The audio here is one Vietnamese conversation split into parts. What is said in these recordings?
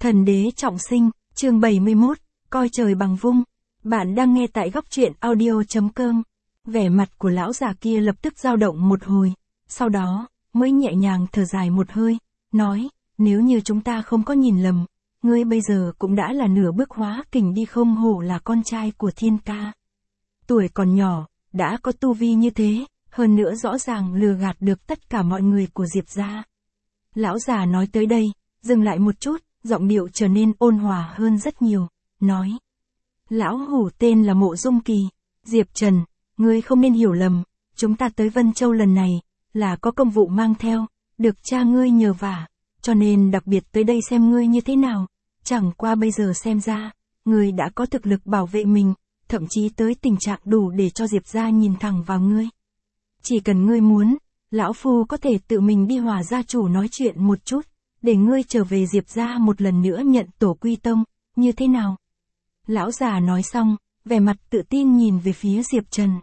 Thần đế trọng sinh, chương 71, coi trời bằng vung. Bạn đang nghe tại góc truyện audio.com. Vẻ mặt của lão già kia lập tức dao động một hồi, sau đó, mới nhẹ nhàng thở dài một hơi, nói, nếu như chúng ta không có nhìn lầm, ngươi bây giờ cũng đã là nửa bước hóa kình đi, không hổ là con trai của thiên ca. Tuổi còn nhỏ, đã có tu vi như thế, hơn nữa rõ ràng lừa gạt được tất cả mọi người của Diệp gia. Lão già nói tới đây, dừng lại một chút, giọng điệu trở nên ôn hòa hơn rất nhiều, nói. Lão hủ tên là Mộ Dung Kỳ, Diệp Trần, ngươi không nên hiểu lầm, chúng ta tới Vân Châu lần này, là có công vụ mang theo, được cha ngươi nhờ vả, cho nên đặc biệt tới đây xem ngươi như thế nào, chẳng qua bây giờ xem ra, ngươi đã có thực lực bảo vệ mình, thậm chí tới tình trạng đủ để cho Diệp gia nhìn thẳng vào ngươi. Chỉ cần ngươi muốn, lão phu có thể tự mình đi hòa gia chủ nói chuyện một chút, để ngươi trở về Diệp gia một lần nữa nhận tổ quy tông, như thế nào? Lão già nói xong, vẻ mặt tự tin nhìn về phía Diệp Trần.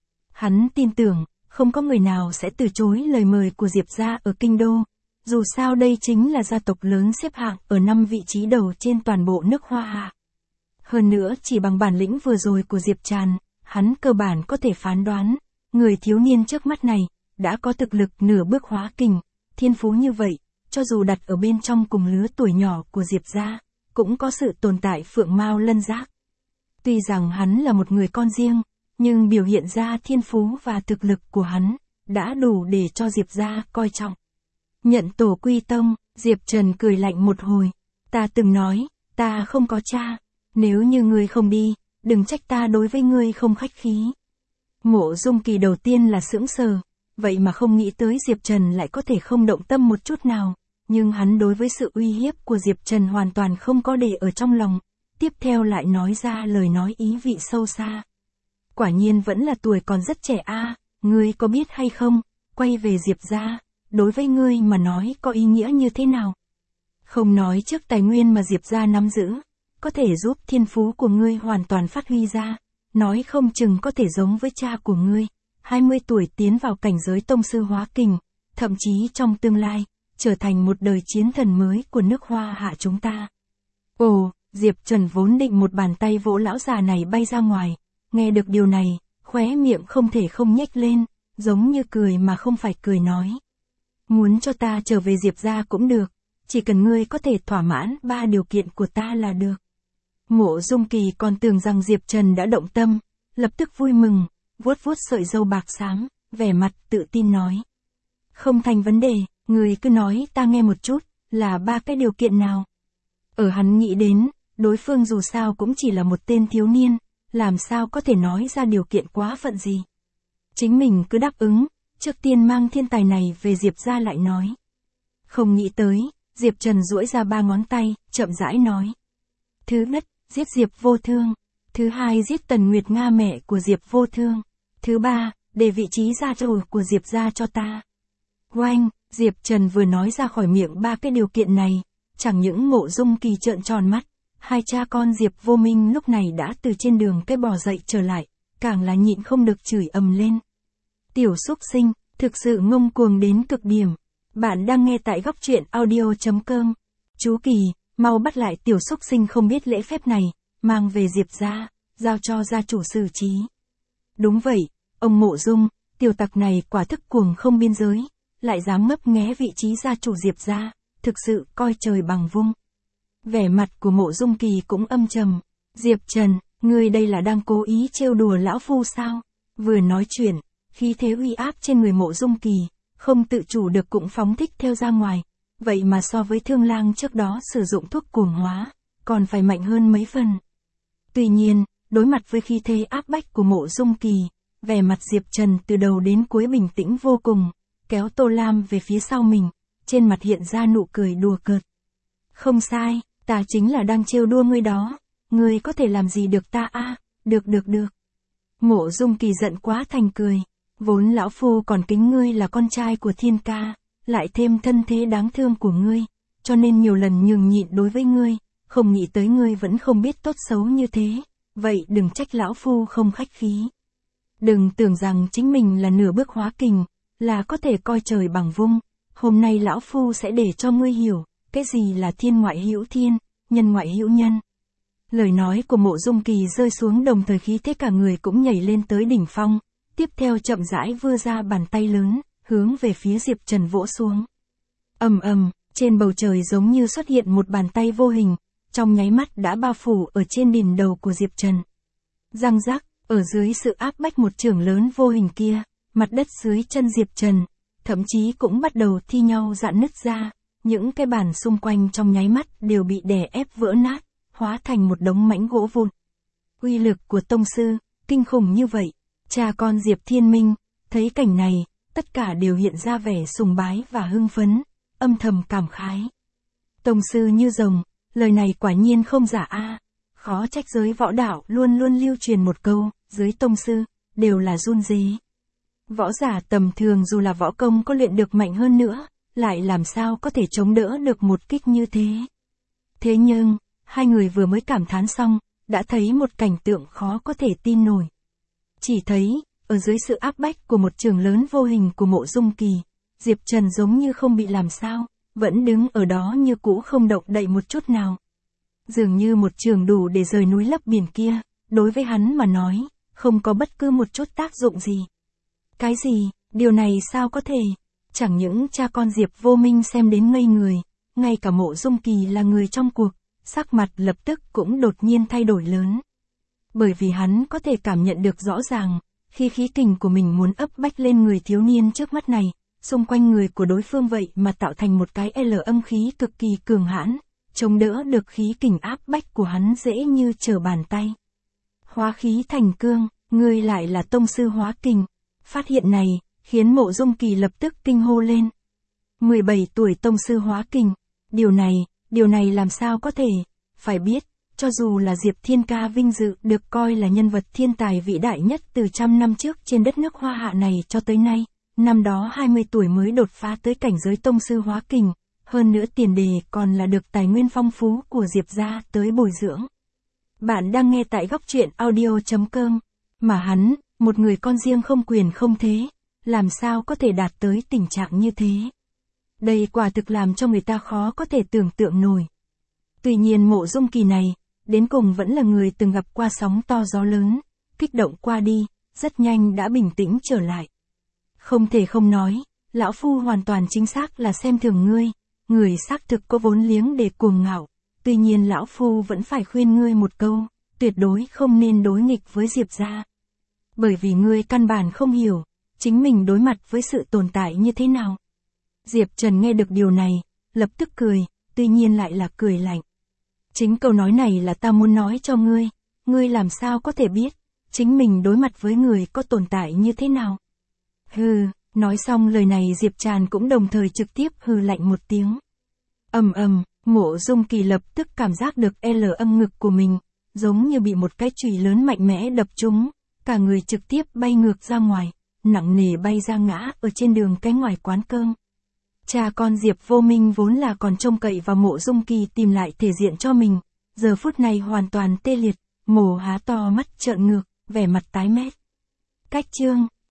Hắn tin tưởng, không có người nào sẽ từ chối lời mời của Diệp gia ở Kinh Đô, dù sao đây chính là gia tộc lớn xếp hạng ở 5 vị trí đầu trên toàn bộ nước Hoa Hạ. Hơn nữa chỉ bằng bản lĩnh vừa rồi của Diệp Trần, hắn cơ bản có thể phán đoán, người thiếu niên trước mắt này, đã có thực lực nửa bước hóa kình, thiên phú như vậy, cho dù đặt ở bên trong cùng lứa tuổi nhỏ của Diệp gia, cũng có sự tồn tại phượng mao lân giác. Tuy rằng hắn là một người con riêng, nhưng biểu hiện ra thiên phú và thực lực của hắn, đã đủ để cho Diệp gia coi trọng. Nhận tổ quy tông, Diệp Trần cười lạnh một hồi, ta từng nói, ta không có cha, nếu như ngươi không đi, đừng trách ta đối với ngươi không khách khí. Mộ Dung Kỳ đầu tiên là sững sờ, vậy mà không nghĩ tới Diệp Trần lại có thể không động tâm một chút nào, nhưng hắn đối với sự uy hiếp của Diệp Trần hoàn toàn không có để ở trong lòng, tiếp theo lại nói ra lời nói ý vị sâu xa. Quả nhiên vẫn là tuổi còn rất trẻ a, ngươi có biết hay không, quay về Diệp gia, đối với ngươi mà nói có ý nghĩa như thế nào? Không nói trước tài nguyên mà Diệp gia nắm giữ, có thể giúp thiên phú của ngươi hoàn toàn phát huy ra, nói không chừng có thể giống với cha của ngươi, 20 tuổi tiến vào cảnh giới tông sư hóa kình, thậm chí trong tương lai, trở thành một đời chiến thần mới của nước Hoa Hạ chúng ta. Ồ, Diệp Trần vốn định một bàn tay vỗ lão già này bay ra ngoài, nghe được điều này, khóe miệng không thể không nhếch lên, giống như cười mà không phải cười nói. Muốn cho ta trở về Diệp gia cũng được, chỉ cần ngươi có thể thỏa mãn 3 điều kiện của ta là được. Mộ Dung Kỳ còn tưởng rằng Diệp Trần đã động tâm, lập tức vui mừng, vuốt vuốt sợi râu bạc xám, vẻ mặt tự tin nói. Không thành vấn đề, ngươi cứ nói ta nghe một chút, là 3 cái điều kiện nào? Ở hắn nghĩ đến, đối phương dù sao cũng chỉ là một tên thiếu niên, làm sao có thể nói ra điều kiện quá phận gì. Chính mình cứ đáp ứng, trước tiên mang thiên tài này về Diệp gia lại nói. Không nghĩ tới, Diệp Trần duỗi ra 3 ngón tay, chậm rãi nói. Thứ nhất, giết Diệp Vô Thương. Thứ hai, giết Tần Nguyệt Nga mẹ của Diệp Vô Thương. Thứ ba, để vị trí gia chủ của Diệp gia cho ta. Oanh, Diệp Trần vừa nói ra khỏi miệng 3 cái điều kiện này, chẳng những Mộ Dung Kỳ trợn tròn mắt, hai cha con Diệp Vô Minh lúc này đã từ trên đường cái bò dậy trở lại, càng là nhịn không được chửi ầm lên. Tiểu xúc sinh, thực sự ngông cuồng đến cực điểm. Bạn đang nghe tại góc truyện audio.com. Chú Kỳ, mau bắt lại tiểu xúc sinh không biết lễ phép này, mang về Diệp gia, giao cho gia chủ xử trí. Đúng vậy, ông Mộ Dung, tiểu tặc này quả thức cuồng không biên giới, lại dám ngấp nghé vị trí gia chủ Diệp gia, thực sự coi trời bằng vung. Vẻ mặt của Mộ Dung Kỳ cũng âm trầm. Diệp Trần, ngươi đây là đang cố ý trêu đùa lão phu sao? Vừa nói chuyện, khí thế uy áp trên người Mộ Dung Kỳ, không tự chủ được cũng phóng thích theo ra ngoài. Vậy mà so với Thương Lang trước đó sử dụng thuốc cuồng hóa, còn phải mạnh hơn mấy phần. Tuy nhiên, đối mặt với khí thế áp bách của Mộ Dung Kỳ, vẻ mặt Diệp Trần từ đầu đến cuối bình tĩnh vô cùng, kéo Tô Lam về phía sau mình, trên mặt hiện ra nụ cười đùa cợt. Không sai, ta chính là đang trêu đùa ngươi đó, ngươi có thể làm gì được ta a? Được. Mộ Dung Kỳ giận quá thành cười, vốn lão phu còn kính ngươi là con trai của thiên ca, lại thêm thân thế đáng thương của ngươi, cho nên nhiều lần nhường nhịn đối với ngươi, không nghĩ tới ngươi vẫn không biết tốt xấu như thế, vậy đừng trách lão phu không khách khí. Đừng tưởng rằng chính mình là nửa bước hóa kình, là có thể coi trời bằng vung, hôm nay lão phu sẽ để cho ngươi hiểu, cái gì là thiên ngoại hữu thiên, nhân ngoại hữu nhân. Lời nói của Mộ Dung Kỳ rơi xuống đồng thời khí thế cả người cũng nhảy lên tới đỉnh phong, tiếp theo chậm rãi vươn ra bàn tay lớn, hướng về phía Diệp Trần vỗ xuống. Ầm ầm, trên bầu trời giống như xuất hiện một bàn tay vô hình, trong nháy mắt đã bao phủ ở trên đỉnh đầu của Diệp Trần. Răng rắc, ở dưới sự áp bách một chưởng lớn vô hình kia, mặt đất dưới chân Diệp Trần, thậm chí cũng bắt đầu thi nhau rạn nứt ra, những cái bàn xung quanh trong nháy mắt đều bị đè ép vỡ nát, hóa thành một đống mảnh gỗ vụn. Uy lực của tông sư, kinh khủng như vậy, cha con Diệp Thiên Minh, thấy cảnh này, tất cả đều hiện ra vẻ sùng bái và hưng phấn, âm thầm cảm khái. Tông sư như rồng, lời này quả nhiên không giả a. Khó trách giới võ đạo luôn luôn lưu truyền một câu, dưới tông sư, đều là run rế. Võ giả tầm thường dù là võ công có luyện được mạnh hơn nữa, lại làm sao có thể chống đỡ được một kích như thế. Thế nhưng, hai người vừa mới cảm thán xong, đã thấy một cảnh tượng khó có thể tin nổi. Chỉ thấy, ở dưới sự áp bách của một chưởng lớn vô hình của Mộ Dung Kỳ, Diệp Trần giống như không bị làm sao, vẫn đứng ở đó như cũ không động đậy một chút nào. Dường như một chưởng đủ để rời núi lấp biển kia, đối với hắn mà nói, không có bất cứ một chút tác dụng gì. Cái gì, điều này sao có thể? Chẳng những cha con Diệp Vô Minh xem đến ngây người, ngay cả Mộ Dung Kỳ là người trong cuộc, sắc mặt lập tức cũng đột nhiên thay đổi lớn. Bởi vì hắn có thể cảm nhận được rõ ràng, khi khí kình của mình muốn ấp bách lên người thiếu niên trước mắt này, xung quanh người của đối phương vậy mà tạo thành một cái L âm khí cực kỳ cường hãn, chống đỡ được khí kình áp bách của hắn dễ như trở bàn tay. Hóa khí thành cương, ngươi lại là tông sư hóa kình. Phát hiện này, khiến Mộ Dung Kỳ lập tức kinh hô lên. 17 tuổi tông sư hóa kình, điều này làm sao có thể? Phải biết, cho dù là Diệp Thiên Ca vinh dự được coi là nhân vật thiên tài vĩ đại nhất từ trăm năm trước trên đất nước Hoa Hạ này cho tới nay, năm đó 20 tuổi mới đột phá tới cảnh giới tông sư hóa kình, hơn nữa tiền đề còn là được tài nguyên phong phú của Diệp gia tới bồi dưỡng. Bạn đang nghe tại góc truyện audio.com, mà hắn, một người con riêng không quyền không thế, làm sao có thể đạt tới tình trạng như thế. Đây quả thực làm cho người ta khó có thể tưởng tượng nổi. Tuy nhiên Mộ Dung Kỳ này, đến cùng vẫn là người từng gặp qua sóng to gió lớn, kích động qua đi, rất nhanh đã bình tĩnh trở lại. Không thể không nói, lão phu hoàn toàn chính xác là xem thường ngươi, người xác thực có vốn liếng để cuồng ngạo, tuy nhiên lão phu vẫn phải khuyên ngươi một câu, tuyệt đối không nên đối nghịch với Diệp gia. Bởi vì ngươi căn bản không hiểu, chính mình đối mặt với sự tồn tại như thế nào. Diệp Trần nghe được điều này, lập tức cười, tuy nhiên lại là cười lạnh. Chính câu nói này là ta muốn nói cho ngươi làm sao có thể biết, chính mình đối mặt với người có tồn tại như thế nào. Hừ, nói xong lời này Diệp Trần cũng đồng thời trực tiếp hừ lạnh một tiếng. Ầm ầm, Mộ Dung Kỳ lập tức cảm giác được L âm ngực của mình, giống như bị một cái chùy lớn mạnh mẽ đập trúng, cả người trực tiếp bay ngược ra ngoài, nặng nề bay ra ngã ở trên đường cái ngoài quán cơm. Cha con Diệp Vô Minh vốn là còn trông cậy vào Mộ Dung Kỳ tìm lại thể diện cho mình, giờ phút này hoàn toàn tê liệt, mồ há to mắt trợn ngược, vẻ mặt tái mét. Cách chương